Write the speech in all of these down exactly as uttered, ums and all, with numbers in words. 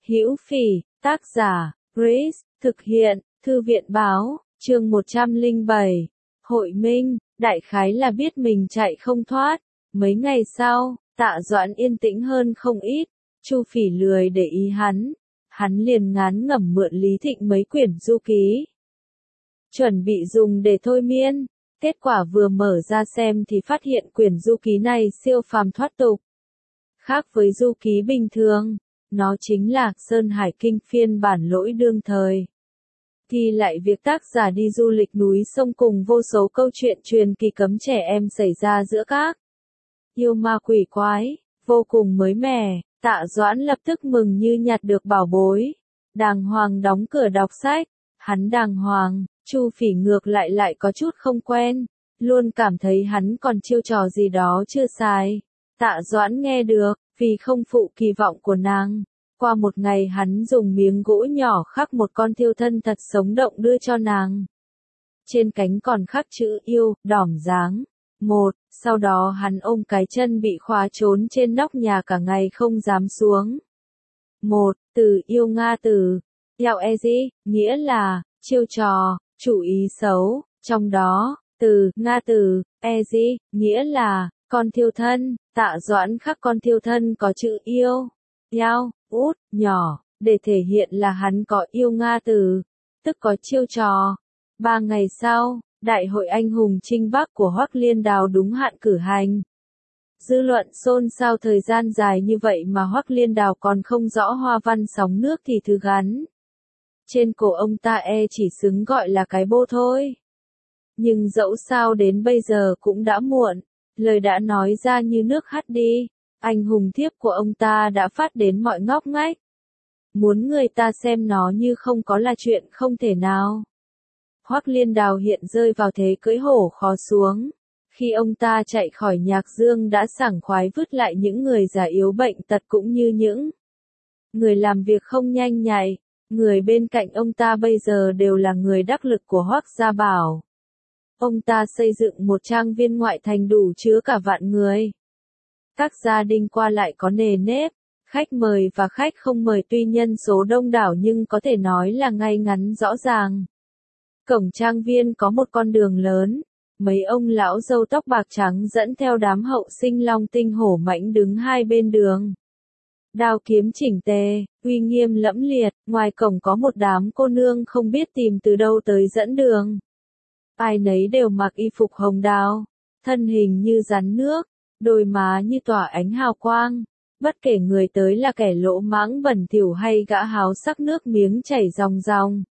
Hữu Phỉ, tác giả, Grace, thực hiện, Thư viện báo, chương một trăm lẻ bảy. Hội Minh, đại khái là biết mình chạy không thoát. Mấy ngày sau, Tạ Doãn yên tĩnh hơn không ít, Chu Phỉ lười để ý hắn. Hắn liền ngán ngẩm mượn Lý Thịnh mấy quyển du ký. Chuẩn bị dùng để thôi miên. Kết quả vừa mở ra xem thì phát hiện quyển du ký này siêu phàm thoát tục. Khác với du ký bình thường, nó chính là Sơn Hải Kinh phiên bản lỗi đương thời. Thì lại việc tác giả đi du lịch núi sông cùng vô số câu chuyện truyền kỳ cấm trẻ em xảy ra giữa các yêu ma quỷ quái, vô cùng mới mẻ. Tạ Doãn lập tức mừng như nhặt được bảo bối. Đàng hoàng đóng cửa đọc sách. Hắn đàng hoàng, Chu Phỉ ngược lại lại có chút không quen. Luôn cảm thấy hắn còn chiêu trò gì đó chưa xài. Tạ Doãn nghe được, vì không phụ kỳ vọng của nàng. Qua một ngày hắn dùng miếng gỗ nhỏ khắc một con thiêu thân thật sống động đưa cho nàng. Trên cánh còn khắc chữ yêu, đỏm dáng. Một, sau đó hắn ôm cái chân bị khóa trốn trên nóc nhà cả ngày không dám xuống. Một, từ yêu Nga từ, Yao Ezi, nghĩa là, chiêu trò, chủ ý xấu, trong đó, từ, Nga từ, Ezi, nghĩa là, con thiêu thân. Tạ Doãn khắc con thiêu thân có chữ yêu, Yao, út, nhỏ, để thể hiện là hắn có yêu Nga từ, tức có chiêu trò. Ba ngày sau, Đại hội anh hùng Trinh Bắc của Hoắc Liên Đào đúng hạn cử hành. Dư luận xôn xao thời gian dài như vậy mà Hoắc Liên Đào còn không rõ hoa văn sóng nước thì thứ gắn trên cổ ông ta e chỉ xứng gọi là cái bô thôi. Nhưng dẫu sao đến bây giờ cũng đã muộn, lời đã nói ra như nước hắt đi, anh hùng thiếp của ông ta đã phát đến mọi ngóc ngách. Muốn người ta xem nó như không có là chuyện không thể nào. Hoắc Liên Đào hiện rơi vào thế cưỡi hổ khó xuống. Khi ông ta chạy khỏi Nhạc Dương đã sảng khoái vứt lại những người già yếu bệnh tật cũng như những người làm việc không nhanh nhạy. Người bên cạnh ông ta bây giờ đều là người đắc lực của Hoắc Gia Bảo. Ông ta xây dựng một trang viên ngoại thành đủ chứa cả vạn người. Các gia đình qua lại có nề nếp, khách mời và khách không mời tuy nhân số đông đảo nhưng có thể nói là ngay ngắn rõ ràng. Cổng trang viên có một con đường lớn, mấy ông lão râu tóc bạc trắng dẫn theo đám hậu sinh long tinh hổ mãnh đứng hai bên đường. Đao kiếm chỉnh tề, uy nghiêm lẫm liệt, ngoài cổng có một đám cô nương không biết tìm từ đâu tới dẫn đường. Ai nấy đều mặc y phục hồng đào, thân hình như rắn nước, đôi má như tỏa ánh hào quang. Bất kể người tới là kẻ lỗ mãng bẩn thỉu hay gã háo sắc nước miếng chảy ròng ròng.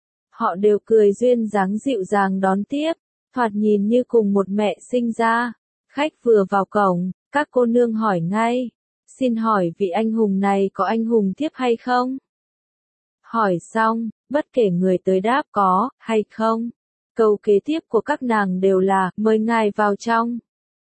Họ đều cười duyên dáng dịu dàng đón tiếp, thoạt nhìn như cùng một mẹ sinh ra. Khách vừa vào cổng, các cô nương hỏi ngay, xin hỏi vị anh hùng này có anh hùng thiếp hay không? Hỏi xong, bất kể người tới đáp có, hay không. Câu kế tiếp của các nàng đều là, mời ngài vào trong.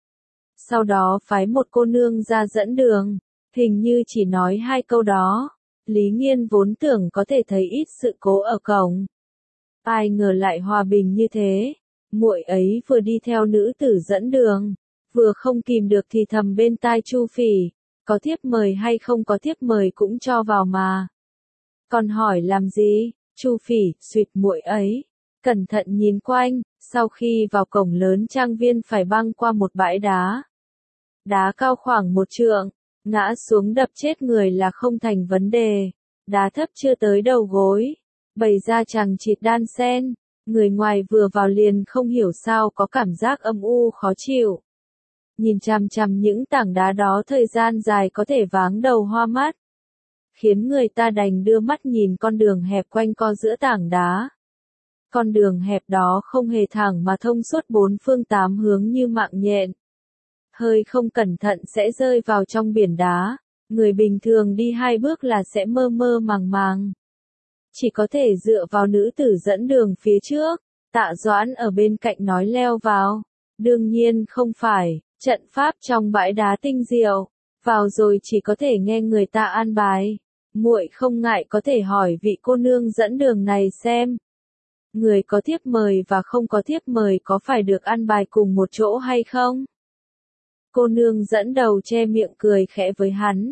Sau đó phái một cô nương ra dẫn đường, hình như chỉ nói hai câu đó. Lý Nghiên vốn tưởng có thể thấy ít sự cố ở cổng. Ai ngờ lại hòa bình như thế. Muội ấy vừa đi theo nữ tử dẫn đường, vừa không kìm được thì thầm bên tai Chu Phỉ, có thiếp mời hay không có thiếp mời cũng cho vào mà. Còn hỏi làm gì? Chu Phỉ suýt muội ấy. Cẩn thận nhìn quanh, sau khi vào cổng lớn trang viên phải băng qua một bãi đá. Đá cao khoảng một trượng, ngã xuống đập chết người là không thành vấn đề. Đá thấp chưa tới đầu gối, bày ra chằng chịt đan sen. Người ngoài vừa vào liền không hiểu sao có cảm giác âm u khó chịu. Nhìn chằm chằm những tảng đá đó thời gian dài có thể váng đầu hoa mắt. Khiến người ta đành đưa mắt nhìn con đường hẹp quanh co giữa tảng đá. Con đường hẹp đó không hề thẳng mà thông suốt bốn phương tám hướng như mạng nhện. Hơi không cẩn thận sẽ rơi vào trong biển đá. Người bình thường đi hai bước là sẽ mơ mơ màng màng. Chỉ có thể dựa vào nữ tử dẫn đường phía trước. Tạ Doãn ở bên cạnh nói leo vào. Đương nhiên không phải, trận pháp trong bãi đá tinh diệu. Vào rồi chỉ có thể nghe người ta an bài. Muội không ngại có thể hỏi vị cô nương dẫn đường này xem. Người có thiếp mời và không có thiếp mời có phải được an bài cùng một chỗ hay không? Cô nương dẫn đầu che miệng cười khẽ với hắn.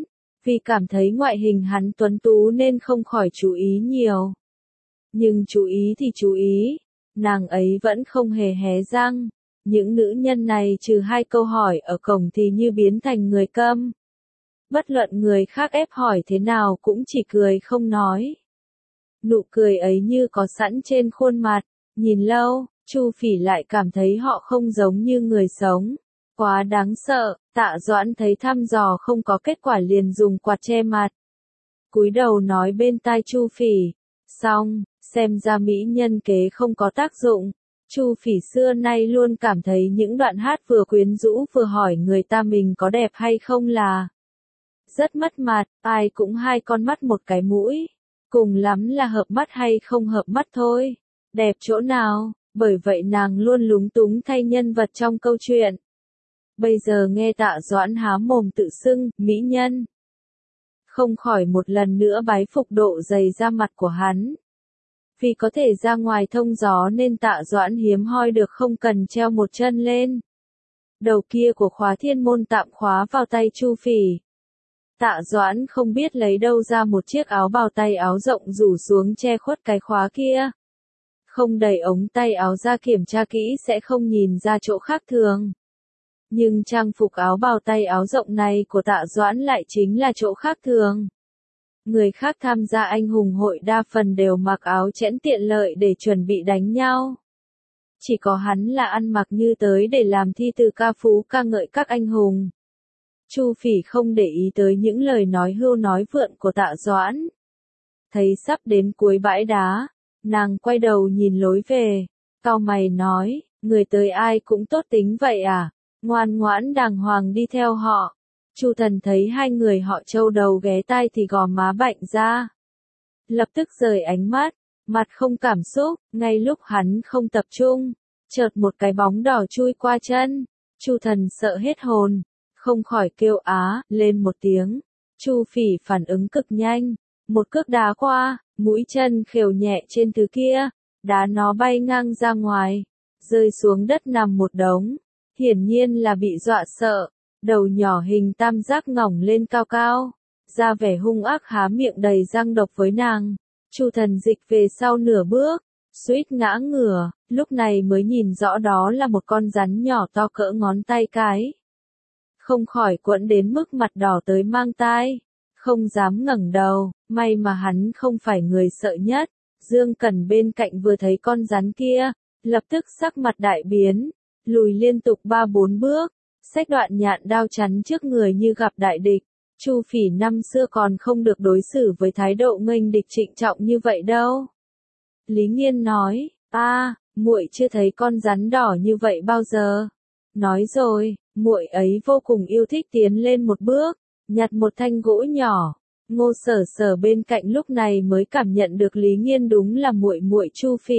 Vì cảm thấy ngoại hình hắn tuấn tú nên không khỏi chú ý nhiều. Nhưng chú ý thì chú ý, nàng ấy vẫn không hề hé răng. Những nữ nhân này trừ hai câu hỏi ở cổng thì như biến thành người câm. Bất luận người khác ép hỏi thế nào cũng chỉ cười không nói. Nụ cười ấy như có sẵn trên khuôn mặt, nhìn lâu, Chu Phỉ lại cảm thấy họ không giống như người sống. Quá đáng sợ, Tạ Doãn thấy thăm dò không có kết quả liền dùng quạt che mặt. Cúi đầu nói bên tai Chu Phỉ, xong, xem ra mỹ nhân kế không có tác dụng. Chu Phỉ xưa nay luôn cảm thấy những đoạn hát vừa quyến rũ vừa hỏi người ta mình có đẹp hay không là rất mất mặt, ai cũng hai con mắt một cái mũi. Cùng lắm là hợp mắt hay không hợp mắt thôi. Đẹp chỗ nào, bởi vậy nàng luôn lúng túng thay nhân vật trong câu chuyện. Bây giờ nghe Tạ Doãn há mồm tự xưng, mỹ nhân. Không khỏi một lần nữa bái phục độ dày da mặt của hắn. Vì có thể ra ngoài thông gió nên Tạ Doãn hiếm hoi được không cần treo một chân lên. Đầu kia của khóa thiên môn tạm khóa vào tay Chu Phỉ. Tạ Doãn không biết lấy đâu ra một chiếc áo bào tay áo rộng rủ xuống che khuất cái khóa kia. Không đẩy ống tay áo ra kiểm tra kỹ sẽ không nhìn ra chỗ khác thường. Nhưng trang phục áo bào tay áo rộng này của Tạ Doãn lại chính là chỗ khác thường. Người khác tham gia anh hùng hội đa phần đều mặc áo chẽn tiện lợi để chuẩn bị đánh nhau. Chỉ có hắn là ăn mặc như tới để làm thi từ ca phú ca ngợi các anh hùng. Chu Phỉ không để ý tới những lời nói hưu nói vượn của Tạ Doãn. Thấy sắp đến cuối bãi đá, nàng quay đầu nhìn lối về, cau mày nói, người tới ai cũng tốt tính vậy à, ngoan ngoãn đàng hoàng đi theo họ. Chu Thần thấy hai người họ trâu đầu ghé tai thì gò má bạnh ra. Lập tức rời ánh mắt, mặt không cảm xúc, ngay lúc hắn không tập trung, chợt một cái bóng đỏ chui qua chân. Chu Thần sợ hết hồn, không khỏi kêu á lên một tiếng. Chu Phỉ phản ứng cực nhanh, một cước đá qua, mũi chân khều nhẹ trên thứ kia, đá nó bay ngang ra ngoài, rơi xuống đất nằm một đống. Hiển nhiên là bị dọa sợ, đầu nhỏ hình tam giác ngỏng lên cao cao, ra vẻ hung ác há miệng đầy răng độc với nàng. Chu Thần dịch về sau nửa bước, suýt ngã ngửa, lúc này mới nhìn rõ đó là một con rắn nhỏ to cỡ ngón tay cái. Không khỏi quẫn đến mức mặt đỏ tới mang tai, không dám ngẩng đầu, may mà hắn không phải người sợ nhất. Dương Cẩn bên cạnh vừa thấy con rắn kia, lập tức sắc mặt đại biến, lùi liên tục ba bốn bước, xách đoạn nhạn đao chắn trước người như gặp đại địch. Chu Phỉ năm xưa còn không được đối xử với thái độ nghênh địch trịnh trọng như vậy đâu. Lý Nghiên nói, a, muội chưa thấy con rắn đỏ như vậy bao giờ. Nói rồi, muội ấy vô cùng yêu thích tiến lên một bước, nhặt một thanh gỗ nhỏ. Ngô Sở Sở bên cạnh lúc này mới cảm nhận được Lý Nghiên đúng là muội muội Chu Phỉ.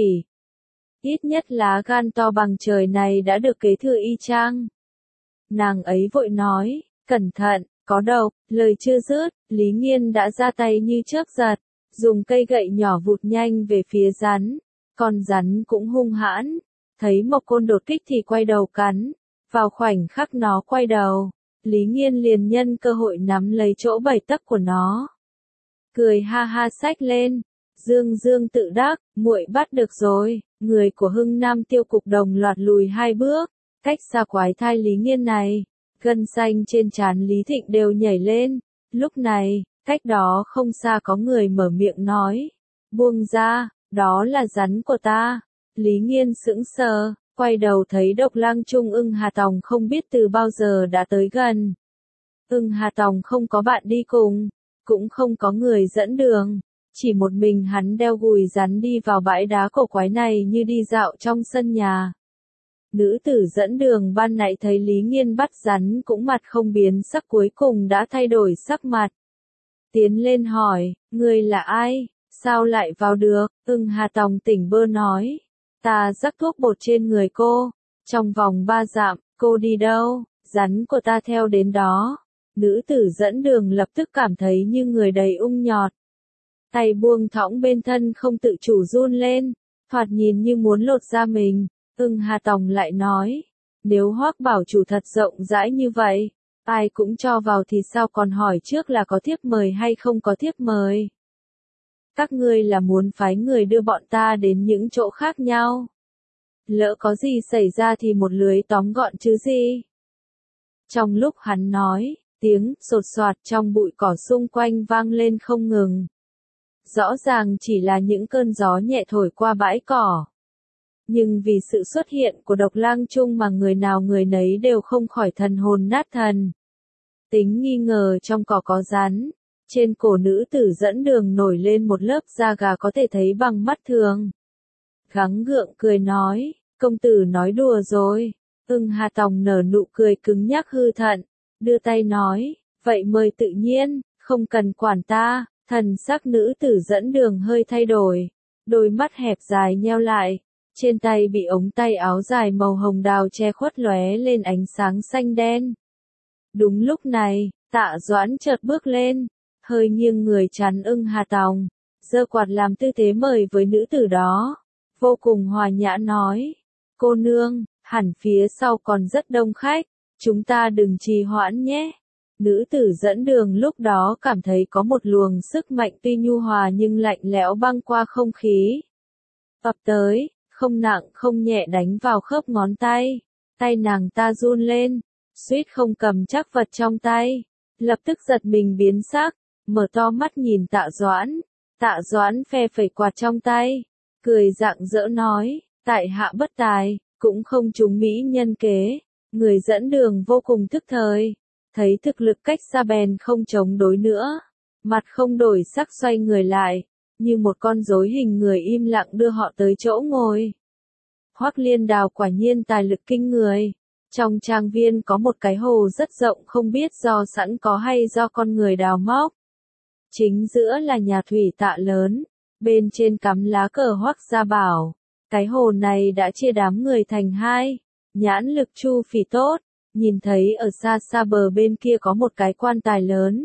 Ít nhất lá gan to bằng trời này đã được kế thừa y chang. Nàng ấy vội nói, cẩn thận, có độc. Lời chưa dứt, Lý Nghiên đã ra tay như chớp giật, dùng cây gậy nhỏ vụt nhanh về phía rắn. Con rắn cũng hung hãn, thấy Mộc Côn đột kích thì quay đầu cắn. Vào khoảnh khắc nó quay đầu, Lý Nghiên liền nhân cơ hội nắm lấy chỗ bảy tấc của nó. Cười ha ha xách lên, dương dương tự đắc, muội bắt được rồi. Người của Hưng Nam Tiêu Cục đồng loạt lùi hai bước, cách xa quái thai Lý Nghiên này, gân xanh trên trán Lý Thịnh đều nhảy lên. Lúc này, cách đó không xa có người mở miệng nói, buông ra, đó là rắn của ta. Lý Nghiên sững sờ, quay đầu thấy Độc Lang Trung Ưng Hà Tòng không biết từ bao giờ đã tới gần. Ưng Hà Tòng không có bạn đi cùng, cũng không có người dẫn đường, chỉ một mình hắn đeo gùi rắn đi vào bãi đá cổ quái này như đi dạo trong sân nhà. Nữ tử dẫn đường ban nãy thấy Lý Nghiên bắt rắn cũng mặt không biến sắc cuối cùng đã thay đổi sắc mặt. Tiến lên hỏi, ngươi là ai, sao lại vào được? Ưng Hà Tòng tỉnh bơ nói, ta rắc thuốc bột trên người cô, trong vòng ba dặm, cô đi đâu, rắn của ta theo đến đó. Nữ tử dẫn đường lập tức cảm thấy như người đầy ung nhọt. Tay buông thõng bên thân không tự chủ run lên, thoạt nhìn như muốn lột da mình. Ưng Hà Tòng lại nói, nếu Hoắc Bảo Chủ thật rộng rãi như vậy, Ai cũng cho vào thì sao còn hỏi trước là có thiếp mời hay không có thiếp mời. Các ngươi là muốn phái người đưa bọn ta đến những chỗ khác nhau. Lỡ có gì xảy ra thì một lưới tóm gọn chứ gì. Trong lúc hắn nói, tiếng sột soạt trong bụi cỏ xung quanh vang lên không ngừng. Rõ ràng chỉ là những cơn gió nhẹ thổi qua bãi cỏ. Nhưng vì sự xuất hiện của độc lang chung mà người nào người nấy đều không khỏi thần hồn nát thần. Tính nghi ngờ trong cỏ có rắn. Trên cổ nữ tử dẫn đường nổi lên một lớp da gà có thể thấy bằng mắt thường. Gắng gượng cười nói, công tử nói đùa rồi. Ưng Hà Tòng nở nụ cười cứng nhắc hư thận, đưa tay nói, vậy mời tự nhiên, không cần quản ta. Thần sắc nữ tử dẫn đường hơi thay đổi, đôi mắt hẹp dài nheo lại, trên tay bị ống tay áo dài màu hồng đào che khuất lóe lên ánh sáng xanh đen. Đúng lúc này, Tạ Doãn chợt bước lên, hơi nghiêng người chắn Ưng Hà Tòng, giơ quạt làm tư thế mời với nữ tử đó, vô cùng hòa nhã nói, cô nương, hẳn phía sau còn rất đông khách, chúng ta đừng trì hoãn nhé. Nữ tử dẫn đường lúc đó cảm thấy có một luồng sức mạnh tuy nhu hòa nhưng lạnh lẽo băng qua không khí. Ập tới, không nặng không nhẹ đánh vào khớp ngón tay, tay nàng ta run lên, suýt không cầm chắc vật trong tay, lập tức giật mình biến sắc, mở to mắt nhìn Tạ Doãn, Tạ Doãn phe phẩy quạt trong tay, cười rạng rỡ nói, tại hạ bất tài, cũng không trúng mỹ nhân kế, người dẫn đường vô cùng thức thời. Thấy thực lực cách xa bèn không chống đối nữa, mặt không đổi sắc xoay người lại, như một con rối hình người im lặng đưa họ tới chỗ ngồi. Hoắc Liên Đào quả nhiên tài lực kinh người. Trong trang viên có một cái hồ rất rộng không biết do sẵn có hay do con người đào móc. Chính giữa là nhà thủy tạ lớn, bên trên cắm lá cờ Hoắc Gia Bảo. Cái hồ này đã chia đám người thành hai, nhãn lực Chu Phỉ tốt. Nhìn thấy ở xa xa bờ bên kia có một cái quan tài lớn.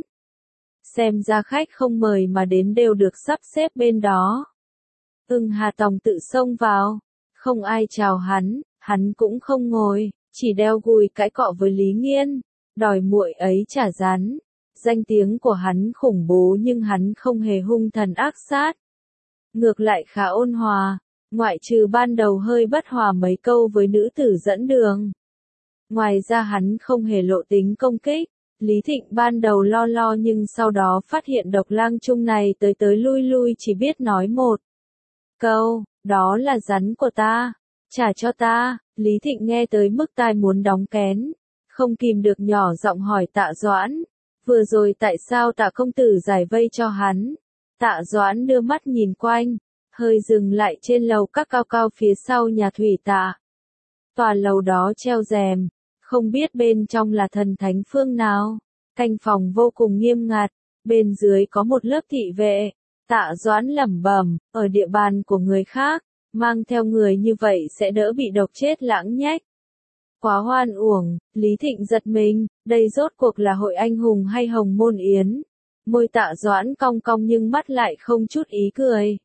Xem ra khách không mời mà đến đều được sắp xếp bên đó. Ưng Hà Tòng tự xông vào, không ai chào hắn, hắn cũng không ngồi, chỉ đeo gùi cãi cọ với Lý Nghiên, đòi muội ấy trả rắn. Danh tiếng của hắn khủng bố nhưng hắn không hề hung thần ác sát. Ngược lại khá ôn hòa, ngoại trừ ban đầu hơi bất hòa mấy câu với nữ tử dẫn đường. Ngoài ra hắn không hề lộ tính công kích, Lý Thịnh ban đầu lo lo nhưng sau đó phát hiện độc lang chung này tới tới lui lui chỉ biết nói một câu, đó là rắn của ta, trả cho ta. Lý Thịnh nghe tới mức tai muốn đóng kén, không kìm được nhỏ giọng hỏi Tạ Doãn, vừa rồi tại sao Tạ công tử giải vây cho hắn. Tạ Doãn đưa mắt nhìn quanh, hơi dừng lại trên lầu các cao cao phía sau nhà thủy tạ. Tòa lầu đó treo rèm, không biết bên trong là thần thánh phương nào, canh phòng vô cùng nghiêm ngặt, bên dưới có một lớp thị vệ. Tạ Doãn lẩm bẩm, ở địa bàn của người khác, mang theo người như vậy sẽ đỡ bị độc chết lãng nhách. Quá hoan uổng, Lý Thịnh giật mình, đây rốt cuộc là hội anh hùng hay hồng môn yến. Môi Tạ Doãn cong cong nhưng mắt lại không chút ý cười.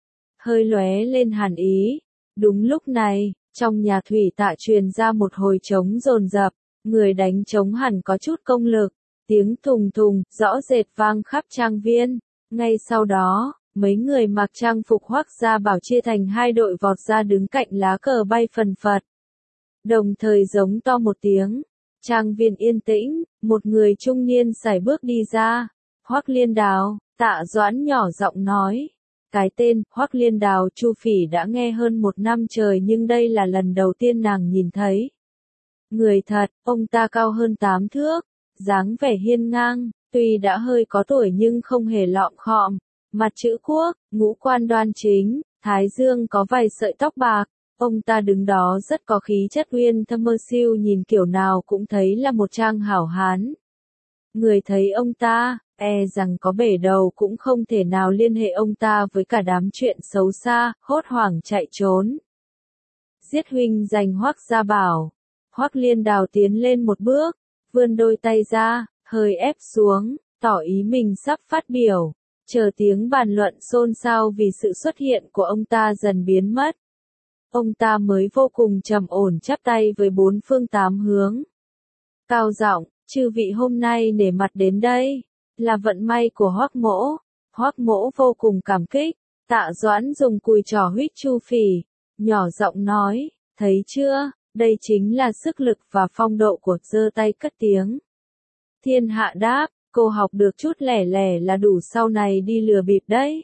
Hơi lóe lên hàn ý. Đúng lúc này, trong nhà thủy tạ truyền ra một hồi trống dồn dập, người đánh trống hẳn có chút công lực, tiếng thùng thùng, rõ rệt vang khắp trang viên. Ngay sau đó, mấy người mặc trang phục Hoắc Gia Bảo chia thành hai đội vọt ra đứng cạnh lá cờ bay phần phật. Đồng thời giống to một tiếng, trang viên yên tĩnh, một người trung niên sải bước đi ra. Hoắc Liên Đào, Tạ Doãn nhỏ giọng nói. Cái tên Hoắc Liên Đào Chu Phỉ đã nghe hơn một năm trời nhưng đây là lần đầu tiên nàng nhìn thấy. Người thật, ông ta cao hơn tám thước, dáng vẻ hiên ngang, tuy đã hơi có tuổi nhưng không hề lọm khọm, mặt chữ quốc, ngũ quan đoan chính, thái dương có vài sợi tóc bạc, ông ta đứng đó rất có khí chất uyên thâm mơ siêu nhìn kiểu nào cũng thấy là một trang hảo hán. Người thấy ông ta, e rằng có bể đầu cũng không thể nào liên hệ ông ta với cả đám chuyện xấu xa, hốt hoảng chạy trốn. Giết huynh giành Hoắc Gia Bảo. Hoắc Liên Đào tiến lên một bước, vươn đôi tay ra, hơi ép xuống, tỏ ý mình sắp phát biểu. Chờ tiếng bàn luận xôn xao vì sự xuất hiện của ông ta dần biến mất. Ông ta mới vô cùng trầm ổn chắp tay với bốn phương tám hướng. Cao giọng, Chư vị hôm nay nể mặt đến đây, là vận may của Hoắc Mỗ. Hoắc Mỗ vô cùng cảm kích. Tạ Doãn dùng cùi trỏ huýt Chu Phỉ, nhỏ giọng nói, thấy chưa, đây chính là sức lực và phong độ của, giơ tay cất tiếng. Thiên Hạ đáp, cô học được chút lẻ lẻ là đủ sau này đi lừa bịp đấy.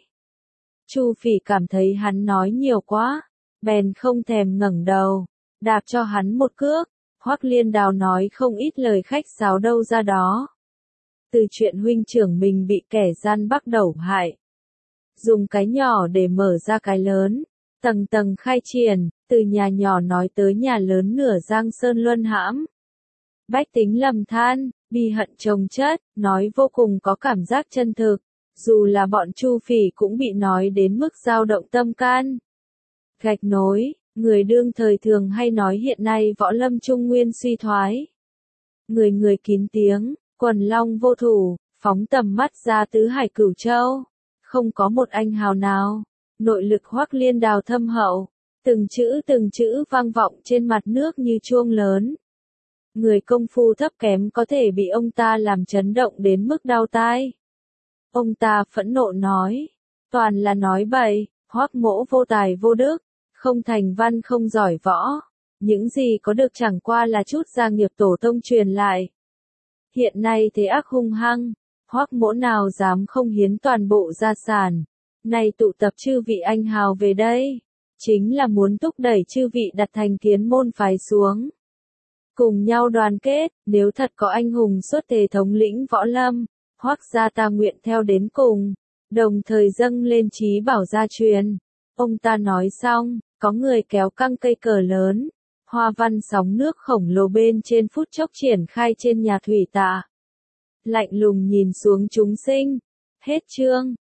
Chu Phỉ cảm thấy hắn nói nhiều quá, bèn không thèm ngẩng đầu, đạp cho hắn một cước. Hoắc Liên Đào nói không ít lời khách sáo đâu ra đó. Từ chuyện huynh trưởng mình bị kẻ gian bắt đầu hại, dùng cái nhỏ để mở ra cái lớn, tầng tầng khai triển, từ nhà nhỏ nói tới nhà lớn nửa giang sơn luân hãm. Bách tính lầm than, bi hận chồng chất, nói vô cùng có cảm giác chân thực, dù là bọn Chu Phỉ cũng bị nói đến mức dao động tâm can. Gạch nối, người đương thời thường hay nói hiện nay võ lâm trung nguyên suy thoái. Người người kín tiếng, quần long vô thủ, phóng tầm mắt ra tứ hải cửu châu. Không có một anh hào nào, nội lực Hoắc Liên Đào thâm hậu, từng chữ từng chữ vang vọng trên mặt nước như chuông lớn. Người công phu thấp kém có thể bị ông ta làm chấn động đến mức đau tai. Ông ta phẫn nộ nói, toàn là nói bậy, Hoắc Mỗ vô tài vô đức, không thành văn không giỏi võ, những gì có được chẳng qua là chút gia nghiệp tổ tông truyền lại. Hiện nay thế ác hung hăng, Hoắc Mỗ nào dám không hiến toàn bộ gia sản, nay tụ tập chư vị anh hào về đây, chính là muốn thúc đẩy chư vị đặt thành kiến môn phái xuống. Cùng nhau đoàn kết, nếu thật có anh hùng xuất thể thống lĩnh võ lâm, Hoắc gia ta nguyện theo đến cùng, đồng thời dâng lên chí bảo gia truyền. Ông ta nói xong, có người kéo căng cây cờ lớn, hoa văn sóng nước khổng lồ bên trên phút chốc triển khai trên nhà thủy tạ. Lạnh lùng nhìn xuống chúng sinh. Hết chương.